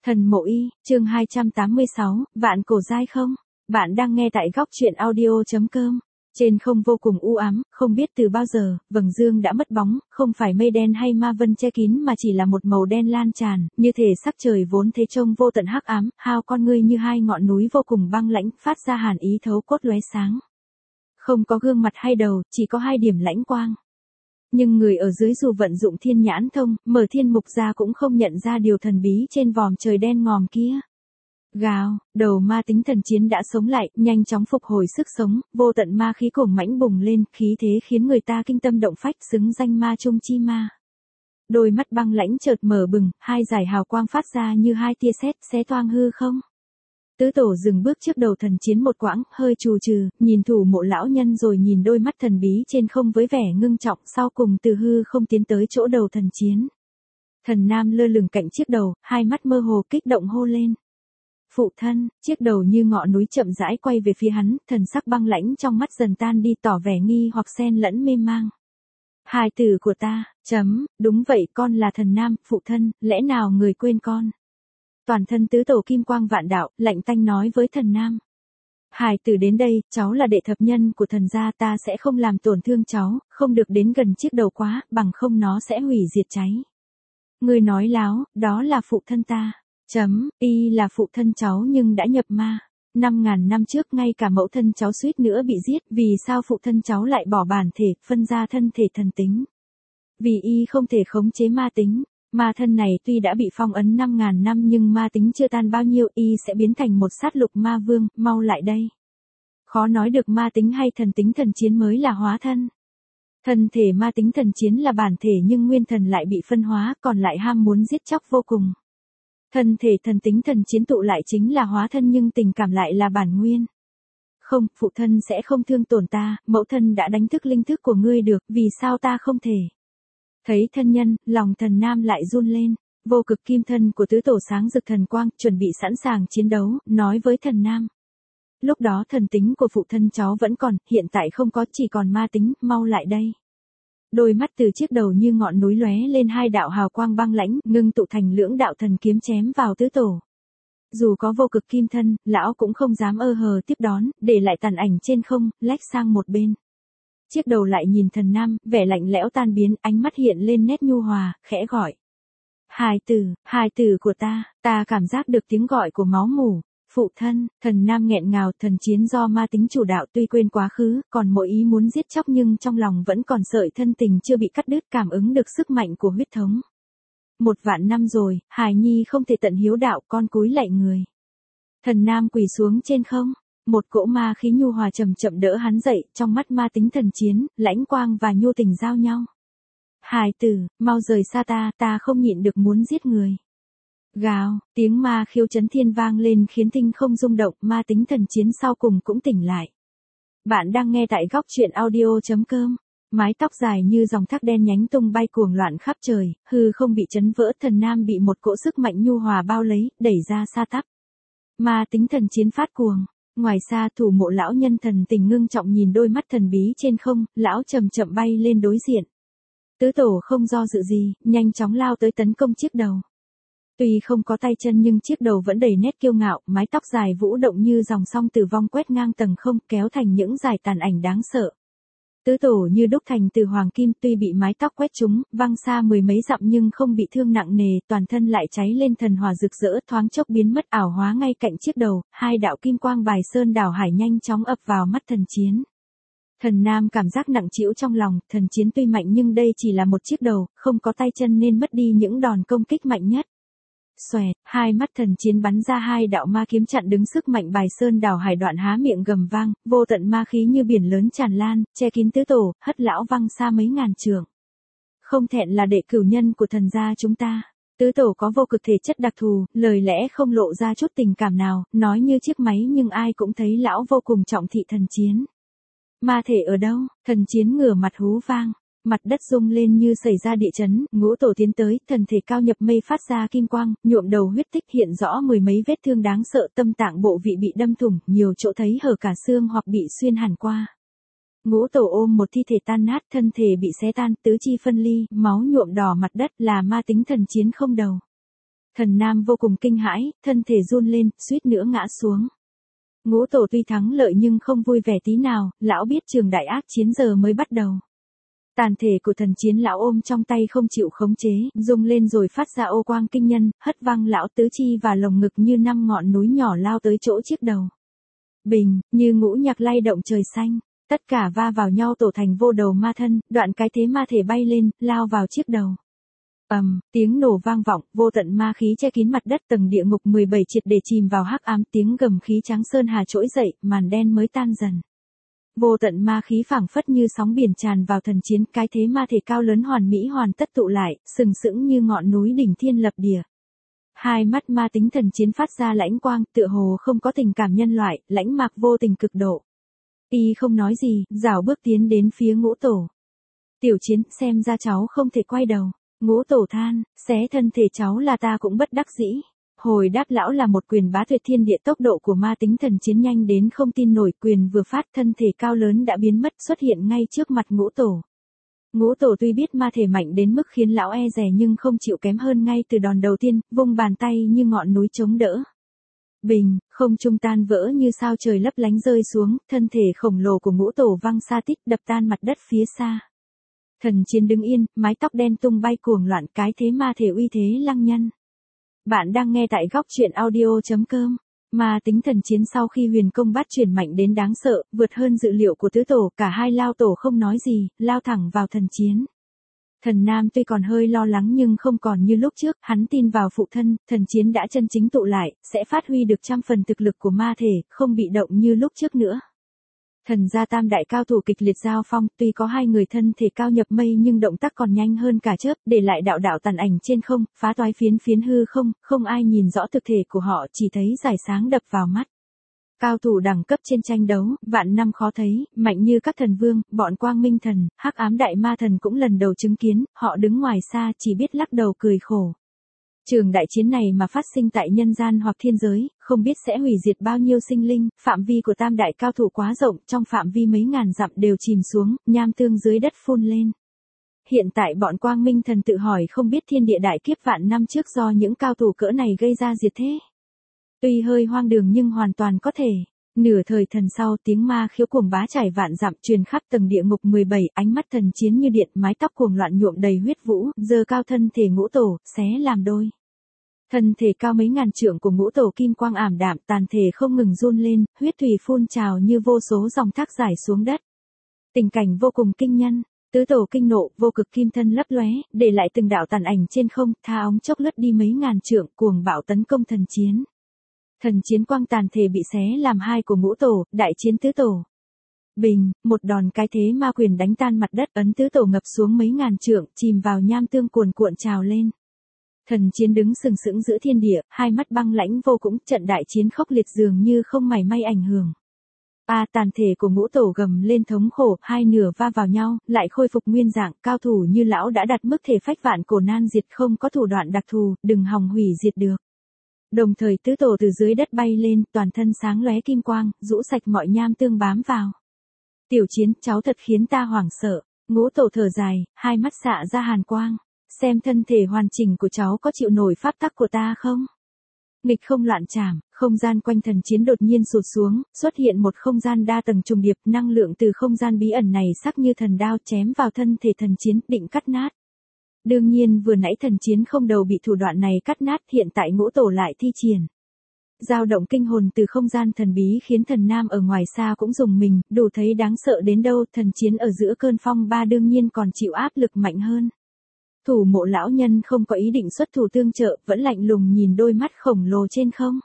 Thần Mộ Y, chương 286, vạn cổ giai không? Bạn đang nghe tại góc truyện audio.com. Trên không vô cùng u ám, không biết từ bao giờ, vầng dương đã mất bóng, không phải mây đen hay ma vân che kín mà chỉ là một màu đen lan tràn, như thể sắc trời vốn thế trông vô tận hắc ám, hao con ngươi như hai ngọn núi vô cùng băng lãnh, phát ra hàn ý thấu cốt lóe sáng. Không có gương mặt hay đầu, chỉ có hai điểm lãnh quang. Nhưng người ở dưới dù vận dụng thiên nhãn thông, mở thiên mục ra cũng không nhận ra điều thần bí trên vòm trời đen ngòm kia. Gào, đầu ma tính thần chiến đã sống lại, nhanh chóng phục hồi sức sống, vô tận ma khí cuồng mãnh bùng lên, khí thế khiến người ta kinh tâm động phách, xứng danh ma trung chi ma. Đôi mắt băng lãnh chợt mở bừng, hai dải hào quang phát ra như hai tia sét xé toang hư không. Tứ tổ dừng bước trước đầu thần chiến một quãng, hơi trù trừ, nhìn Thủ Mộ lão nhân rồi nhìn đôi mắt thần bí trên không với vẻ ngưng trọng, sau cùng từ hư không tiến tới chỗ đầu thần chiến. Thần nam lơ lửng cạnh chiếc đầu, hai mắt mơ hồ kích động hô lên. Phụ thân, chiếc đầu như ngọn núi chậm rãi quay về phía hắn, thần sắc băng lãnh trong mắt dần tan đi, tỏ vẻ nghi hoặc xen lẫn mê mang. Hài tử của ta, đúng vậy, con là thần nam, phụ thân, lẽ nào người quên con? Toàn thân tứ tổ kim quang vạn đạo, lạnh tanh nói với thần nam. Hài tử đến đây, cháu là đệ thập nhân của thần gia, ta sẽ không làm tổn thương cháu, không được đến gần chiếc đầu quá, bằng không nó sẽ hủy diệt cháy. Người nói láo, đó là phụ thân ta. Y là phụ thân cháu nhưng đã nhập ma. 5.000 năm trước ngay cả mẫu thân cháu suýt nữa bị giết, vì sao phụ thân cháu lại bỏ bản thể, phân ra thân thể thần tính? Vì y không thể khống chế ma tính. Ma thân này tuy đã bị phong ấn 5.000 năm nhưng ma tính chưa tan bao nhiêu, y sẽ biến thành một sát lục ma vương, mau lại đây. Khó nói được ma tính hay thần tính thần chiến mới là hóa thân. Thân thể ma tính thần chiến là bản thể nhưng nguyên thần lại bị phân hóa, còn lại ham muốn giết chóc vô cùng. Thân thể thần tính thần chiến tụ lại chính là hóa thân nhưng tình cảm lại là bản nguyên. Không, phụ thân sẽ không thương tổn ta, mẫu thân đã đánh thức linh thức của ngươi được, vì sao ta không thể? Thấy thân nhân, lòng thần nam lại run lên, vô cực kim thân của tứ tổ sáng rực thần quang, chuẩn bị sẵn sàng chiến đấu, nói với thần nam. Lúc đó thần tính của phụ thân cháu vẫn còn, hiện tại không có, chỉ còn ma tính, mau lại đây. Đôi mắt từ chiếc đầu như ngọn núi lóe lên hai đạo hào quang băng lãnh, ngưng tụ thành lưỡng đạo thần kiếm chém vào tứ tổ. Dù có vô cực kim thân, lão cũng không dám ơ hờ tiếp đón, để lại tàn ảnh trên không, lách sang một bên. Chiếc đầu lại nhìn thần nam, vẻ lạnh lẽo tan biến, ánh mắt hiện lên nét nhu hòa, khẽ gọi. Hài tử của ta cảm giác được tiếng gọi của máu mủ. Phụ thân, thần nam nghẹn ngào, thần chiến do ma tính chủ đạo tuy quên quá khứ, còn mỗi ý muốn giết chóc nhưng trong lòng vẫn còn sợi thân tình chưa bị cắt đứt, cảm ứng được sức mạnh của huyết thống. 1.000 năm rồi, hài nhi không thể tận hiếu đạo, con cúi lạy người. Thần nam quỳ xuống trên không. Một cỗ ma khí nhu hòa chậm chậm đỡ hắn dậy, trong mắt ma tính thần chiến, lãnh quang và nhu tình giao nhau. Hài tử, mau rời xa ta không nhịn được muốn giết người. Gào, tiếng ma khiêu chấn thiên vang lên khiến tinh không rung động, ma tính thần chiến sau cùng cũng tỉnh lại. Bạn đang nghe tại góc truyện audio.com. Mái tóc dài như dòng thác đen nhánh tung bay cuồng loạn khắp trời, hư không bị chấn vỡ, thần nam bị một cỗ sức mạnh nhu hòa bao lấy, đẩy ra xa tắp. Ma tính thần chiến phát cuồng. Ngoài xa Thủ Mộ lão nhân thần tình ngưng trọng nhìn đôi mắt thần bí trên không, lão chậm chậm bay lên đối diện. Tứ tổ không do dự gì, nhanh chóng lao tới tấn công chiếc đầu. Tuy không có tay chân nhưng chiếc đầu vẫn đầy nét kiêu ngạo, mái tóc dài vũ động như dòng sông tử vong quét ngang tầng không, kéo thành những dải tàn ảnh đáng sợ. Tứ tổ như đúc thành từ hoàng kim, tuy bị mái tóc quét trúng, văng xa mười mấy dặm nhưng không bị thương nặng nề, toàn thân lại cháy lên thần hỏa rực rỡ, thoáng chốc biến mất ảo hóa ngay cạnh chiếc đầu, hai đạo kim quang bài sơn đảo hải nhanh chóng ập vào mắt thần chiến. Thần nam cảm giác nặng trĩu trong lòng, thần chiến tuy mạnh nhưng đây chỉ là một chiếc đầu, không có tay chân nên mất đi những đòn công kích mạnh nhất. Xoẹt, hai mắt thần chiến bắn ra hai đạo ma kiếm chặn đứng sức mạnh bài sơn đảo hải, đoạn há miệng gầm vang, vô tận ma khí như biển lớn tràn lan, che kín tứ tổ, hất lão văng xa mấy ngàn trượng. Không thẹn là đệ cửu nhân của thần gia chúng ta. Tứ tổ có vô cực thể chất đặc thù, lời lẽ không lộ ra chút tình cảm nào, nói như chiếc máy nhưng ai cũng thấy lão vô cùng trọng thị thần chiến. Ma thể ở đâu? Thần chiến ngửa mặt hú vang. Mặt đất rung lên như xảy ra địa chấn, ngũ tổ tiến tới, thần thể cao nhập mây phát ra kim quang, nhuộm đầu huyết tích, hiện rõ mười mấy vết thương đáng sợ, tâm tạng bộ vị bị đâm thủng, nhiều chỗ thấy hở cả xương hoặc bị xuyên hẳn qua. Ngũ tổ ôm một thi thể tan nát, thân thể bị xé tan, tứ chi phân ly, máu nhuộm đỏ mặt đất, là ma tính thần chiến không đầu. Thần Nam vô cùng kinh hãi, thân thể run lên, suýt nữa ngã xuống. Ngũ tổ tuy thắng lợi nhưng không vui vẻ tí nào, lão biết trường đại ác chiến giờ mới bắt đầu. Tàn thể của thần chiến lão ôm trong tay không chịu khống chế, rung lên rồi phát ra ô quang kinh nhân, hất văng lão tứ chi và lồng ngực như 5 ngọn núi nhỏ lao tới chỗ chiếc đầu. Bình, như ngũ nhạc lay động trời xanh, tất cả va vào nhau tổ thành vô đầu ma thân, đoạn cái thế ma thể bay lên, lao vào chiếc đầu. Tiếng nổ vang vọng, vô tận ma khí che kín mặt đất, tầng địa ngục 17 triệt để chìm vào hắc ám, tiếng gầm khí trắng sơn hà trỗi dậy, màn đen mới tan dần. Vô tận ma khí phảng phất như sóng biển tràn vào thần chiến, cái thế ma thể cao lớn hoàn mỹ hoàn tất tụ lại, sừng sững như ngọn núi đỉnh thiên lập địa. Hai mắt ma tính thần chiến phát ra lãnh quang, tựa hồ không có tình cảm nhân loại, lãnh mạc vô tình cực độ. Y không nói gì, rảo bước tiến đến phía ngũ tổ. Tiểu Chiến, xem ra cháu không thể quay đầu. Ngũ tổ than, xé thân thể cháu là ta cũng bất đắc dĩ. Hồi đáp lão là một quyền bá tuyệt thiên địa, tốc độ của ma tính thần chiến nhanh đến không tin nổi, quyền vừa phát thân thể cao lớn đã biến mất, xuất hiện ngay trước mặt ngũ tổ. Ngũ tổ tuy biết ma thể mạnh đến mức khiến lão e dè nhưng không chịu kém hơn ngay từ đòn đầu tiên, vung bàn tay như ngọn núi chống đỡ. Bình, không trung tan vỡ như sao trời lấp lánh rơi xuống, thân thể khổng lồ của ngũ tổ văng xa tít, đập tan mặt đất phía xa. Thần chiến đứng yên, mái tóc đen tung bay cuồng loạn, cái thế ma thể uy thế lăng nhân. Bạn đang nghe tại góc truyện audio.com. Ma tính thần chiến sau khi huyền công bát chuyển mạnh đến đáng sợ, vượt hơn dự liệu của tứ tổ, cả hai lao tổ không nói gì, lao thẳng vào thần chiến. Thần Nam tuy còn hơi lo lắng nhưng không còn như lúc trước, hắn tin vào phụ thân, thần chiến đã chân chính tụ lại, sẽ phát huy được 100% thực lực của ma thể, không bị động như lúc trước nữa. Thần gia tam đại cao thủ kịch liệt giao phong, tuy có hai người thân thể cao nhập mây nhưng động tác còn nhanh hơn cả chớp, để lại đạo đạo tàn ảnh trên không, phá toái phiến phiến hư không, không ai nhìn rõ thực thể của họ, chỉ thấy rải sáng đập vào mắt. Cao thủ đẳng cấp trên tranh đấu, vạn năm khó thấy, mạnh như các thần vương, bọn quang minh thần, hắc ám đại ma thần cũng lần đầu chứng kiến, họ đứng ngoài xa chỉ biết lắc đầu cười khổ. Trường đại chiến này mà phát sinh tại nhân gian hoặc thiên giới, không biết sẽ hủy diệt bao nhiêu sinh linh, phạm vi của tam đại cao thủ quá rộng, trong phạm vi mấy ngàn dặm đều chìm xuống, nham tương dưới đất phun lên. Hiện tại bọn quang minh thần tự hỏi không biết thiên địa đại kiếp vạn năm trước do những cao thủ cỡ này gây ra diệt thế. Tuy hơi hoang đường nhưng hoàn toàn có thể. Nửa thời thần sau, tiếng ma khiếu cuồng bá trải vạn dặm truyền khắp tầng địa ngục 17, ánh mắt thần chiến như điện, mái tóc cuồng loạn nhuộm đầy huyết vũ, giơ cao thân thể ngũ tổ, xé làm đôi. Thân thể cao mấy ngàn trượng của ngũ tổ kim quang ảm đạm, tàn thể không ngừng run lên, huyết thủy phun trào như vô số dòng thác rải xuống đất. Tình cảnh vô cùng kinh nhân, tứ tổ kinh nộ, vô cực kim thân lấp lóe, để lại từng đạo tàn ảnh trên không, tha óng chốc lướt đi mấy ngàn trượng, cuồng bạo tấn công thần chiến. Thần chiến quang tàn thể bị xé làm hai của ngũ tổ, đại chiến tứ tổ. Bình, một đòn cái thế ma quyền đánh tan mặt đất, ấn tứ tổ ngập xuống mấy ngàn trượng, chìm vào nham tương cuồn cuộn trào lên. Thần chiến đứng sừng sững giữa thiên địa, hai mắt băng lãnh vô cùng, trận đại chiến khốc liệt dường như không mảy may ảnh hưởng. Tàn thể của ngũ tổ gầm lên thống khổ, hai nửa va vào nhau, lại khôi phục nguyên dạng, cao thủ như lão đã đạt mức thể phách vạn cổ nan diệt, không có thủ đoạn đặc thù, đừng hòng hủy diệt được. Đồng thời tứ tổ từ dưới đất bay lên, toàn thân sáng lóe kim quang, rũ sạch mọi nham tương bám vào. Tiểu Chiến, cháu thật khiến ta hoảng sợ. Ngũ tổ thở dài, hai mắt xạ ra hàn quang. Xem thân thể hoàn chỉnh của cháu có chịu nổi pháp tắc của ta không? Nghịch không loạn trảm, không gian quanh thần chiến đột nhiên sụt xuống, xuất hiện một không gian đa tầng trùng điệp, năng lượng từ không gian bí ẩn này sắc như thần đao chém vào thân thể thần chiến, định cắt nát. Đương nhiên vừa nãy thần chiến không đầu bị thủ đoạn này cắt nát, hiện tại ngũ tổ lại thi triển. Dao động kinh hồn từ không gian thần bí khiến thần nam ở ngoài xa cũng rùng mình, đủ thấy đáng sợ đến đâu, thần chiến ở giữa cơn phong ba đương nhiên còn chịu áp lực mạnh hơn. Thủ mộ lão nhân không có ý định xuất thủ tương trợ, vẫn lạnh lùng nhìn đôi mắt khổng lồ trên không.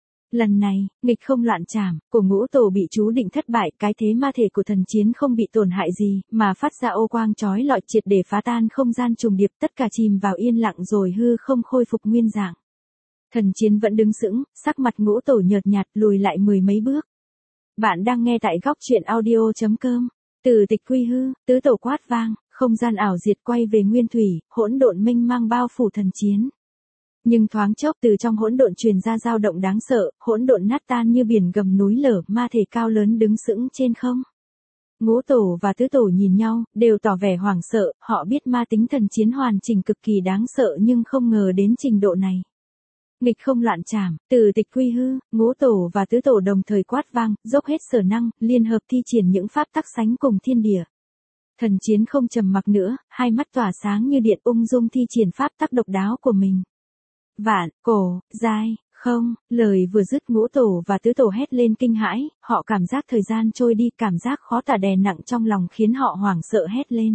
Lần này, nghịch không loạn trảm, của ngũ tổ bị chú định thất bại, cái thế ma thể của thần chiến không bị tổn hại gì, mà phát ra ô quang chói lọi triệt để phá tan không gian trùng điệp, tất cả chìm vào yên lặng rồi hư không khôi phục nguyên dạng. Thần chiến vẫn đứng sững, sắc mặt ngũ tổ nhợt nhạt, lùi lại mười mấy bước. Bạn đang nghe tại góc truyện audio.com. Từ tịch quy hư, tứ tổ quát vang, không gian ảo diệt quay về nguyên thủy, hỗn độn mênh mang bao phủ thần chiến. Nhưng thoáng chốc từ trong hỗn độn truyền ra dao động đáng sợ, hỗn độn nát tan như biển gầm núi lở, ma thể cao lớn đứng sững trên không. Ngũ tổ và tứ tổ nhìn nhau, đều tỏ vẻ hoảng sợ, họ biết ma tính thần chiến hoàn chỉnh cực kỳ đáng sợ nhưng không ngờ đến trình độ này. Nghịch không loạn trảm, từ tịch quy hư, ngũ tổ và tứ tổ đồng thời quát vang, dốc hết sở năng, liên hợp thi triển những pháp tắc sánh cùng thiên địa. Thần chiến không trầm mặc nữa, hai mắt tỏa sáng như điện ung dung thi triển pháp tắc độc đáo của mình. Vạn, cổ, giai, không, lời vừa dứt ngũ tổ và tứ tổ hét lên kinh hãi, họ cảm giác thời gian trôi đi, cảm giác khó tả đè nặng trong lòng khiến họ hoảng sợ hét lên.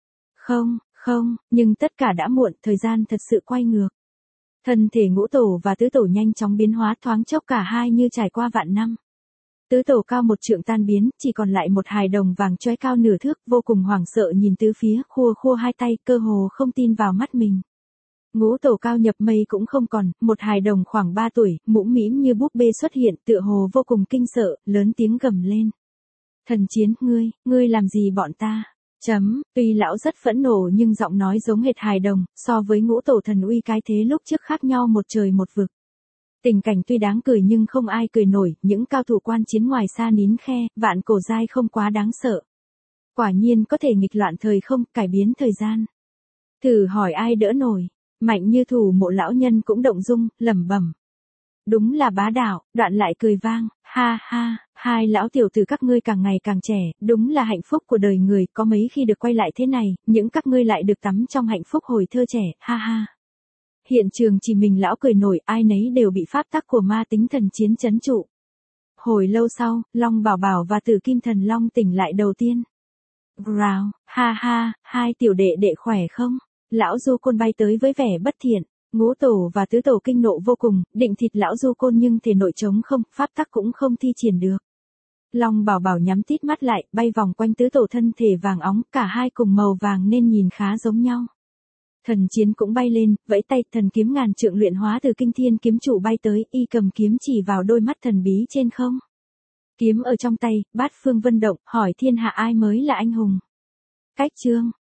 Không, nhưng tất cả đã muộn, thời gian thật sự quay ngược. Thân thể ngũ tổ và tứ tổ nhanh chóng biến hóa, thoáng chốc cả hai như trải qua vạn năm. Tứ tổ cao một trượng tan biến, chỉ còn lại một hài đồng vàng chói cao nửa thước, vô cùng hoảng sợ nhìn tứ phía, khua khua hai tay, cơ hồ không tin vào mắt mình. Ngũ tổ cao nhập mây cũng không còn, một hài đồng khoảng 3 tuổi, mũm mĩm như búp bê xuất hiện, tựa hồ vô cùng kinh sợ, lớn tiếng gầm lên. Thần chiến, ngươi làm gì bọn ta? Tuy lão rất phẫn nộ nhưng giọng nói giống hệt hài đồng, so với ngũ tổ thần uy cái thế lúc trước khác nhau một trời một vực. Tình cảnh tuy đáng cười nhưng không ai cười nổi, những cao thủ quan chiến ngoài xa nín khe, vạn cổ giai không quá đáng sợ. Quả nhiên có thể nghịch loạn thời không, cải biến thời gian. Thử hỏi ai đỡ nổi, mạnh như Thủ Mộ lão nhân cũng động dung, lẩm bẩm. Đúng là bá đạo, đoạn lại cười vang, ha ha, hai lão tiểu tử các ngươi càng ngày càng trẻ, đúng là hạnh phúc của đời người, có mấy khi được quay lại thế này, những các ngươi lại được tắm trong hạnh phúc hồi thơ trẻ, ha ha. Hiện trường chỉ mình lão cười nổi, ai nấy đều bị pháp tắc của ma tính thần chiến trấn trụ. Hồi lâu sau, Long Bảo Bảo và Tử Kim Thần Long tỉnh lại đầu tiên. Rào, ha ha, hai tiểu đệ đệ khỏe không? Lão Du Côn bay tới với vẻ bất thiện. Ngũ tổ và tứ tổ kinh nộ vô cùng, định thịt lão Du Côn nhưng thể nội trống không, pháp tắc cũng không thi triển được. Long Bảo Bảo nhắm tít mắt lại, bay vòng quanh tứ tổ thân thể vàng óng, cả hai cùng màu vàng nên nhìn khá giống nhau. Thần chiến cũng bay lên, vẫy tay, thần kiếm ngàn trượng luyện hóa từ kinh thiên kiếm chủ bay tới, y cầm kiếm chỉ vào đôi mắt thần bí trên không. Kiếm ở trong tay, bát phương vân động, hỏi thiên hạ ai mới là anh hùng. Cách chương